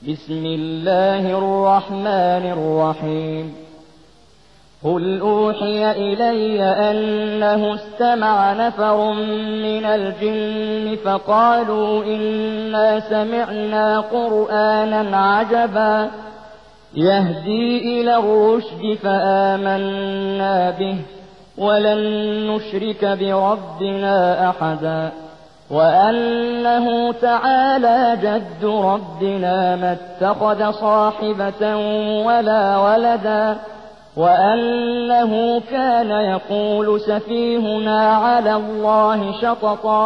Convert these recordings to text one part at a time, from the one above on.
بسم الله الرحمن الرحيم قل أوحي إلي أنه استمع نفر من الجن فقالوا إنا سمعنا قرآنا عجبا يهدي إلى الرشد فآمنا به ولن نشرك بربنا أحدا وأنه تعالى جد ربنا ما اتخذ صاحبة ولا ولدا وأنه كان يقول سفيهنا على الله شططا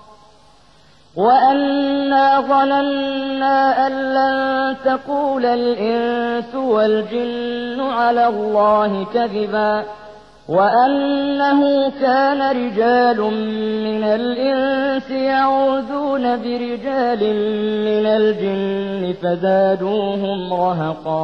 وأنا ظننا أن لن تقول الإنس والجن على الله كذبا وأنه كان رجال من الإنس يعوذون برجال من الجن فزادوهم رهقا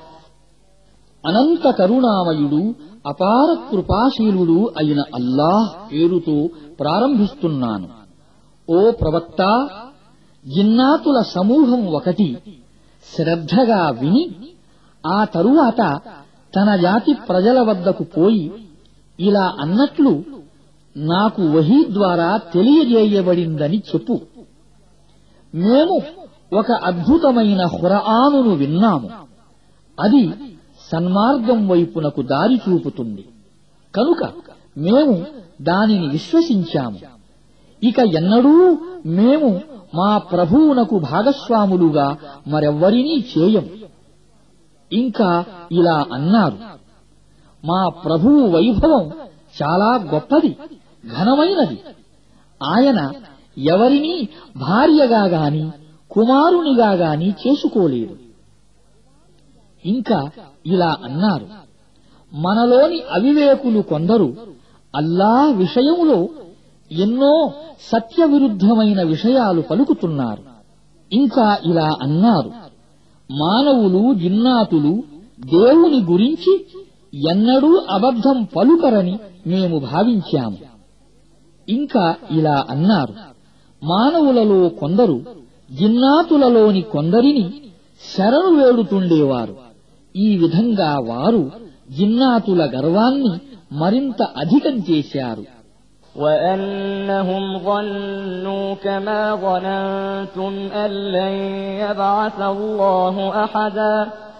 అనంత కరుణామయుడు అపార కృపాశీలుడు అయిన అల్లాహ్ పేరుతో ప్రారంభిస్తున్నాను. ఓ ప్రవక్త, జిన్నాతుల సమూహం ఒకటి శ్రద్ధగా విని ఆ తరువాత తన జాతి ప్రజల వద్దకు పోయి ఇలా అన్నట్లు, నాకు వహీ ద్వారా తెలియజేయబడిందని చెప్పు. మేము ఒక అద్భుతమైన ఖురానును విన్నాము. అది సన్మార్గం వైపునకు దారి చూపుతుంది. కనుక మేము దానిని విశ్వసించాము. ఇక ఎన్నడూ మేము మా ప్రభువునకు భాగస్వాములుగా మరెవ్వరినీ చేయం. ఇంకా ఇలా అన్నారు, మా ప్రభువు వైభవం చాలా గొప్పది, ఘనమైనది. ఆయన ఎవరినీ భార్యగా గాని కుమారునిగా గాని చేసుకోలేడు. ఇంకా ఇలా అన్నారు, మనలోని అవివేకులు కొందరు అల్లాహ్ విషయములో ఎన్నో సత్యవిరుద్ధమైన విషయాలు పలుకుతున్నారు. ఇంకా ఇలా అన్నారు, మానవులు జిన్నాతులు దేవుని గురించి ఎన్నడూ అబద్ధం పలుకరని మేము భావించాము. ఇంకా ఇలా అన్నారు, మానవులలో కొందరు జిన్నాతులలోని కొందరిని శరణు వేడుతుండేవారు. ఈ విధంగా వారు జిన్నాతుల గర్వాన్ని మరింత అధికం చేశారు. وأنهم ظنوا كما ظننتم أن لن يبعث الله أحدا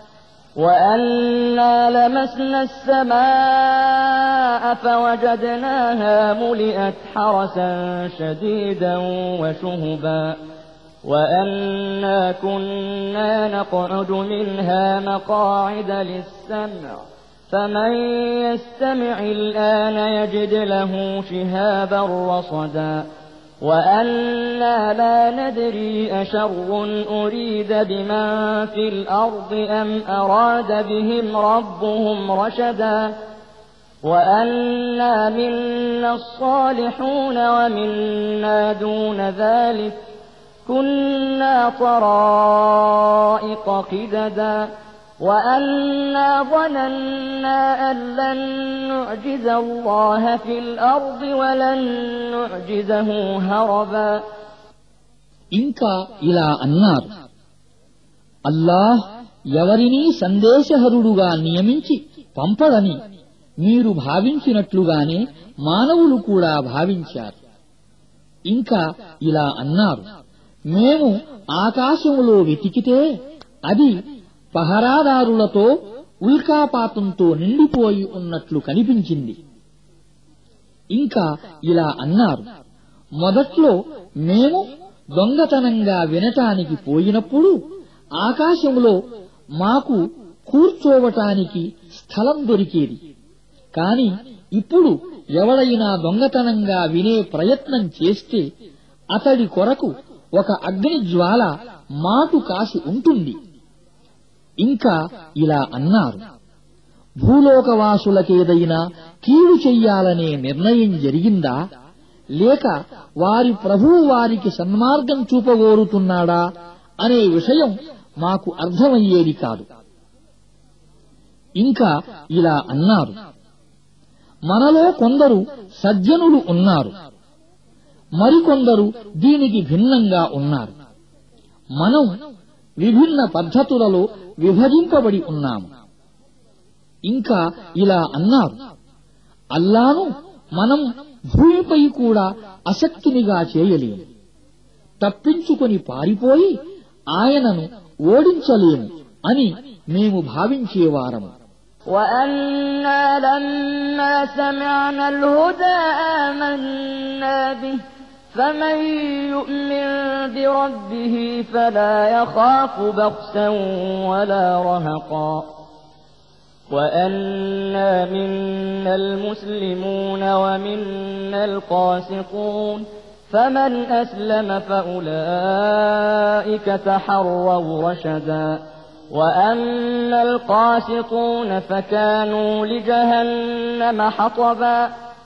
وأنا لمسنا السماء فوجدناها ملئت حرسا شديدا وشهبا وأنا كنا نقعد منها مقاعد للسمع فمن يستمع الآن يجد له شهابا رصدا وأنا لا ندري أشر أريد بمن في الأرض أم أراد بهم ربهم رشدا وأنا منا الصالحون ومنا دون ذلك كنا طرائق قددا وأنا ظننا أن لن نعجز الله في الأرض ولن نعجزه هربا ఇంకా ఇలా అన్నారు, అల్లాహ్ ఎవరినీ సందేశహరుడుగా నియమించి పంపడని మీరు భావించినట్లుగానే మానవులు కూడా భావించారు. ఇంకా ఇలా అన్నారు, మేము ఆకాశములో వెతికితే అది పహరాదారులతో ఉల్కాపాతంతో నిండిపోయి ఉన్నట్లు కనిపించింది. ఇంకా ఇలా అన్నారు, మొదట్లో మేము దొంగతనంగా వినటానికి పోయినప్పుడు ఆకాశంలో మాకు కూర్చోవటానికి స్థలం దొరికేది. కాని ఇప్పుడు ఎవడైనా దొంగతనంగా వినే ప్రయత్నం చేస్తే అతడి కొరకు ఒక అగ్నిజ్వాల మాటు కాసి ఉంటుంది. ఇంకా ఇలా అన్నారు, భూలోకవాసులకేదైనా కీడు చెయ్యాలనే నిర్ణయం జరిగిందా, లేక వారి ప్రభువు వారికి సన్మార్గం చూపగోరుతున్నాడా అనే విషయం మాకు అర్థమయ్యేది కాదు. ఇంకా ఇలా అన్నారు, మనలో కొందరు సజ్జనులు ఉన్నారు, మరికొందరు దీనికి భిన్నంగా ఉన్నారు. మనం విభిన్న పద్ధతులలో విభజింపబడి ఉన్నాము. ఇంకా ఇలా అన్నారు, అల్లాను మనం భూమిపై కూడా అశక్తునిగా చేయలేము, తప్పించుకొని పారిపోయి ఆయనను ఓడించలేము అని మేము భావించేవారము. وَأَنَّا لَمَّا سَمِعْنَا الْهُدَىٰ آمَنَّا بِهِ فَمَن يُؤْمِن بِرَبِّهِ فَلَا يَخَافُ بَخْسًا وَلَا رَهَقًا وَأَنَّا مِنَّا الْمُسْلِمُونَ وَمِنَّا الْقَاسِطُونَ فَمَنْ أَسْلَمَ فَأُولَٰئِكَ تَحَرَّوْا رَشَدًا وَأَمَّا الْقَاسِطُونَ فَكَانُوا لِجَهَنَّمَ حَطَبًا.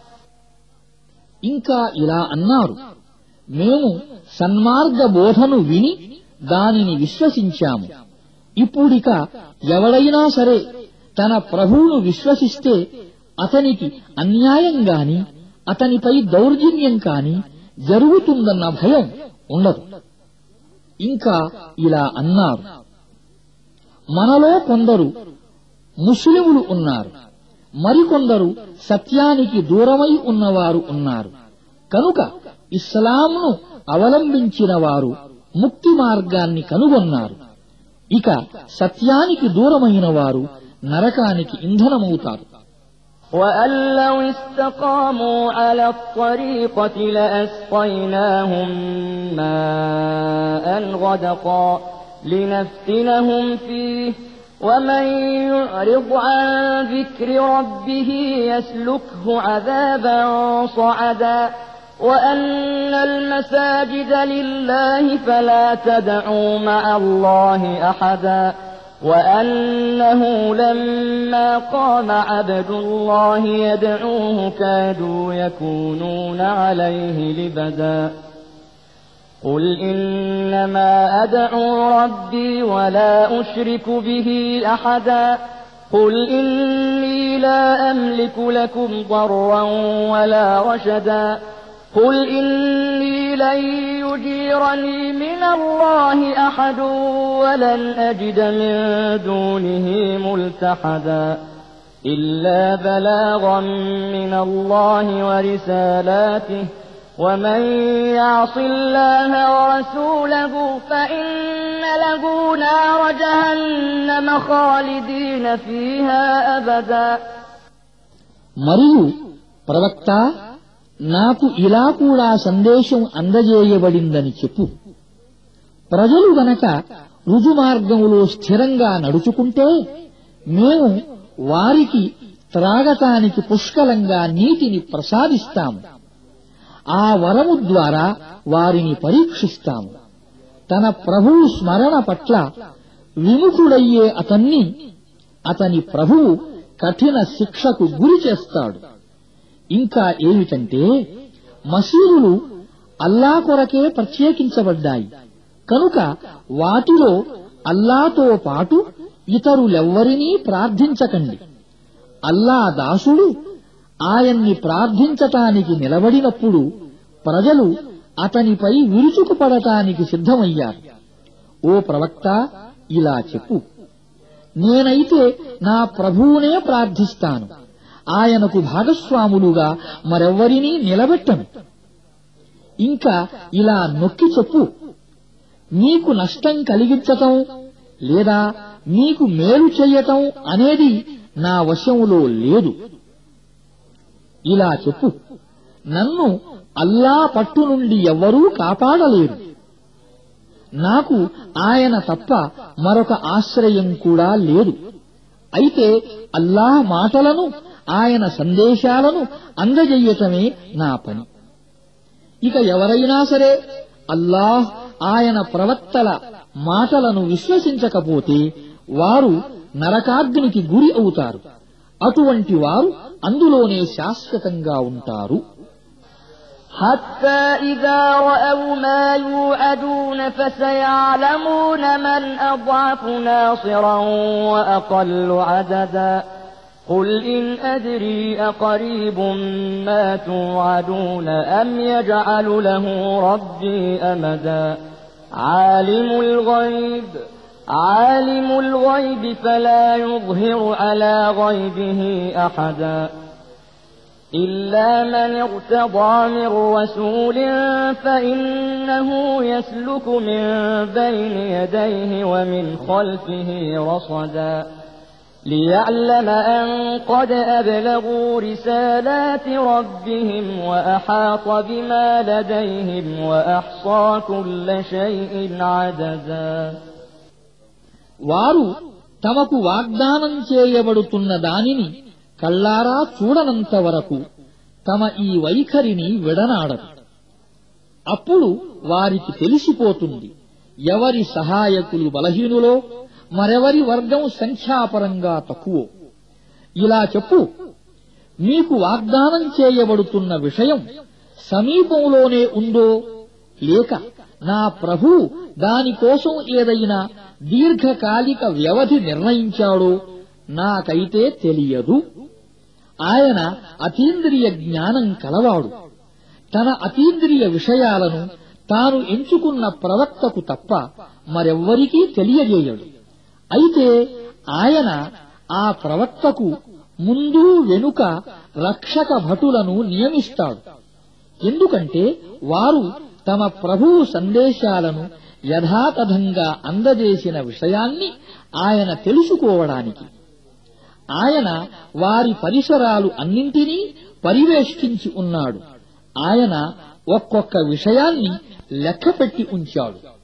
ఇంకా ఇలా అన్నారు, మేము సన్మార్గ బోధను విని దానిని విశ్వసించాము. ఇప్పుడిక ఎవడైనా సరే తన ప్రభువును విశ్వసిస్తే అతనికి అన్యాయం గాని అతనిపై దౌర్జన్యం కాని జరుగుతుందన్న భయం ఉండదు. ఇంకా ఇలా అన్నారు, మనలో కొందరు ముస్లిములు ఉన్నారు, మరికొందరు సత్యానికి దూరమై ఉన్నవారు ఉన్నారు. కనుక ఇస్లాంను అవలంబించిన వారు ముక్తి మార్గాన్ని కనుగొన్నారు. ఇక సత్యానికి దూరమైన వారు నరకానికి ఇంధనమవుతారు. وَأَن لَّوْ اسْتَقَامُوا عَلَى الطَّرِيقَةِ لَأَسْقَيْنَاهُم مَّاءً غَدَقًا لِّنَفْتِنَهُمْ فِيهِ وَمَن يُعْرِضْ عَن ذِكْرِ رَبِّهِ يَسْلُكْهُ عَذَابًا صَعَدًا وَأَنَّ الْمَسَاجِدَ لِلَّهِ فَلَا تَدْعُوا مَعَ اللَّهِ أَحَدًا وَأَنَّهُ لَمَّا قَامَ عَبْدُ اللَّهِ يَدْعُوهُ كَادُوا يَكُونُونَ عَلَيْهِ لِبَدًا قُلْ إِنَّمَا أَدْعُو رَبِّي وَلَا أُشْرِكُ بِهِ أَحَدًا قُلْ إِنِّي لَا أَمْلِكُ لَكُمْ ضَرًّا وَلَا رَشَدًا قُلْ إِنِّي لَن يُجِيرَنِي مِنَ اللَّهِ أَحَدٌ وَلَنْ أَجِدَ مِن دُونِهِ مُلْتَحَدًا إِلَّا بَلَاغًا مِّنَ اللَّهِ وَرِسَالَاتِهِ وَمَن يَعْصِ اللَّهَ وَرَسُولَهُ فَإِنَّ لَهُ نَارَ جَهَنَّمَ خَالِدِينَ فِيهَا أَبَدًا. మరియు ప్రవక్త, నాకు ఇలా కూడా సందేశం అందజేయబడిందని చెప్పు. ప్రజలు గనక రుజుమార్గములో స్థిరంగా నడుచుకుంటే మేము వారికి త్రాగటానికి పుష్కలంగా నీటిని ప్రసాదిస్తాము. ఆ వరము ద్వారా వారిని పరీక్షిస్తాము. తన ప్రభువు స్మరణ పట్ల విముఖుడయ్యే అతని ప్రభువు కఠిన శిక్షకు గురి చేస్తాడు. ఇంకా ఏమిటంటే, మసీదులు అల్లా కొరకే ప్రత్యేకించబడ్డాయి కనుక వాటిలో అల్లాతో పాటు ఇతరులెవ్వరినీ ప్రార్థించకండి. అల్లా దాసుడు ఆయన్ని ప్రార్థించటానికి నిలబడినప్పుడు ప్రజలు అతనిపై విరుచుకుపడటానికి సిద్ధమయ్యారు. ఓ ప్రవక్త, ఇలా చెప్పు, నేనైతే నా ప్రభువునే ప్రార్థిస్తాను, ఆయనకు భాగస్వాములుగా మరెవ్వరినీ నిలబెట్టను. ఇంకా ఇలా నొక్కి చెప్పు, నీకు నష్టం కలిగించటం లేదా నీకు మేలు చెయ్యటం అనేది నా వశములో లేదు. ఇలా చెప్పు, నన్ను అల్లా పట్టు నుండి ఎవ్వరూ కాపాడలేరు. నాకు ఆయన తప్ప మరొక ఆశ్రయం కూడా లేదు. అయితే అల్లాహ్ మాటలను, ఆయన సందేశాలను అందజెయ్యటమే నా పని. ఇక ఎవరైనా సరే అల్లాహ్, ఆయన ప్రవక్తల మాటలను విశ్వసించకపోతే వారు నరకాగ్నికి గురి అవుతారు. అటువంటి వారు అందులోనే శాశ్వతంగా ఉంటారు. حتى إذا رأوا ما يوعدون فسيعلمون من أضعف ناصرا وأقل عددا قل إن أدري أقريب ما توعدون أم يجعل له ربي أمدا عالم الغيب عالم الغيب فلا يظهر على غيبه أحدا إلا من ارتضى من رسول فإنه يسلك من بين يديه ومن خلفه رصدا ليعلم أن قد أبلغوا رسالات ربهم وأحاط بما لديهم وأحصى كل شيء عددا. వారు తమకు వాగ్దానం చేయబడుతున్న దానిని కళ్ళారా చూడనంత వరకు తమ ఈ వైఖరిని విడనాడరు. అప్పుడు వారికి తెలిసిపోతుంది ఎవరి సహాయకులు బలహీనులో, మరెవరి వర్గం సంఖ్యాపరంగా తక్కువో. ఇలా చెప్పు, మీకు వాగ్దానం చేయబడుతున్న విషయం సమీపంలోనే ఉందో, లేక నా ప్రభువు దానికోసం ఏదైనా దీర్ఘకాలిక వ్యవధి నిర్ణయించాడో నాకైతే తెలియదు. ఆయన అతీంద్రియ జ్ఞానం కలవాడు. తన అతీంద్రియ విషయాలను తాను ఎంచుకున్న ప్రవక్తకు తప్ప మరెవ్వరికీ తెలియజేయడు. అయితే ఆయన ఆ ప్రవక్తకు ముందు వెనుక రక్షక భటులను నియమిస్తాడు. ఎందుకంటే వారు తమ ప్రభువు సందేశాలను యథాతథంగా అందజేసిన విషయాన్ని ఆయన తెలుసుకోవడానికి. ఆయన వారి పరిసరాలు అన్నింటినీ పరివేష్టించి ఉన్నాడు. ఆయన ఒక్కొక్క విషయాన్ని లెక్కపెట్టి ఉంచాడు.